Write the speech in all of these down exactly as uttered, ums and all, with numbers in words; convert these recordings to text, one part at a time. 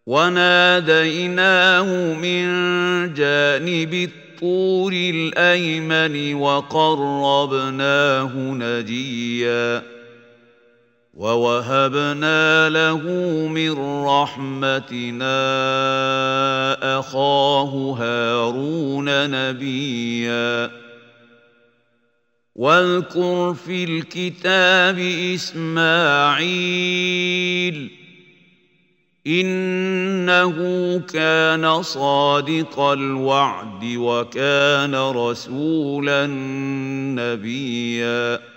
وناديناه من جانب الطور الأيمن وقربناه نجيا ووهبنا له من رحمتنا أخاه هارون نبيا واذكر في الكتاب إسماعيل إنه كان صادق الوعد وكان رسولا نبيا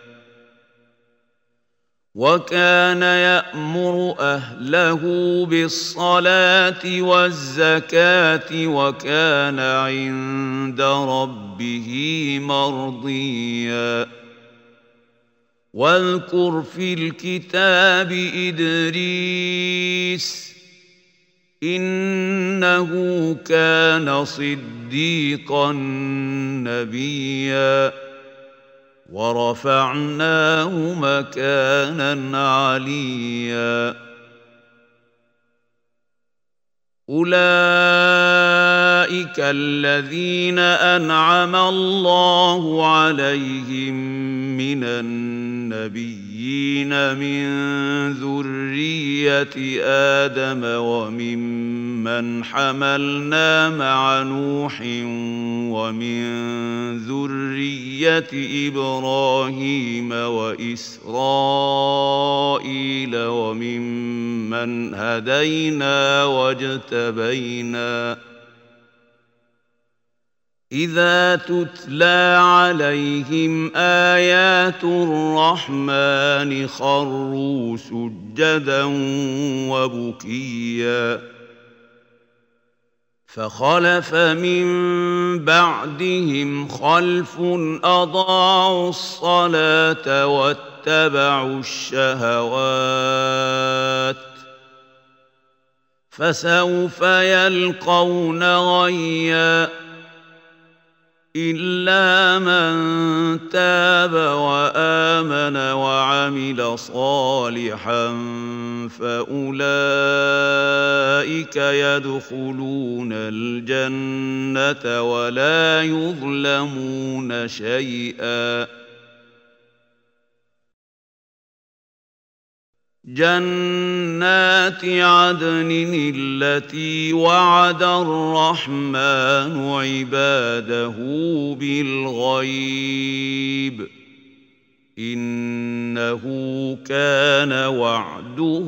وكان يأمر أهله بالصلاة والزكاة وكان عند ربه مرضيا واذكر في الكتاب إدريس إنه كان صديقا نبيا ورفعناه مكانا عليا أولئك الذين أنعم الله عليهم من النبيين من ذرية آدم وممن حملنا مع نوح ومن ذرية إبراهيم وإسرائيل وممن هدينا واجتبينا إذا تتلى عليهم آيات الرحمن خروا سجدا وبكيا فخلف من بعدهم خلف أضاعوا الصلاة واتبعوا الشهوات فسوف يلقون غيا إلا من تاب وآمن وعمل صالحا فأولئك يدخلون الجنة ولا يظلمون شيئا جنات عدن التي وعد الرحمن عباده بالغيب إنه كان وعده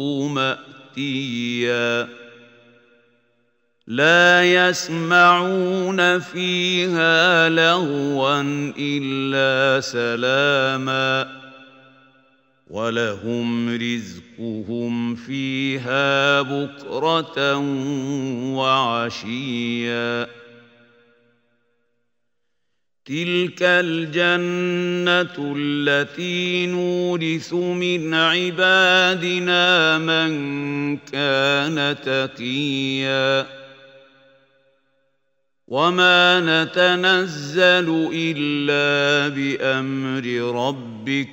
مأتيا لا يسمعون فيها لغوا إلا سلاما ولهم رزقهم فيها بكرة وعشيا تلك الجنة التي نورث من عبادنا من كان تقيا وما نتنزل إلا بأمر ربك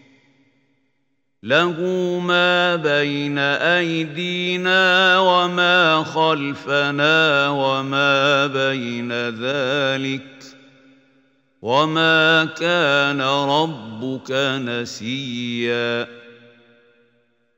له ما بين أيدينا وما خلفنا وما بين ذلك وما كان ربك نسيا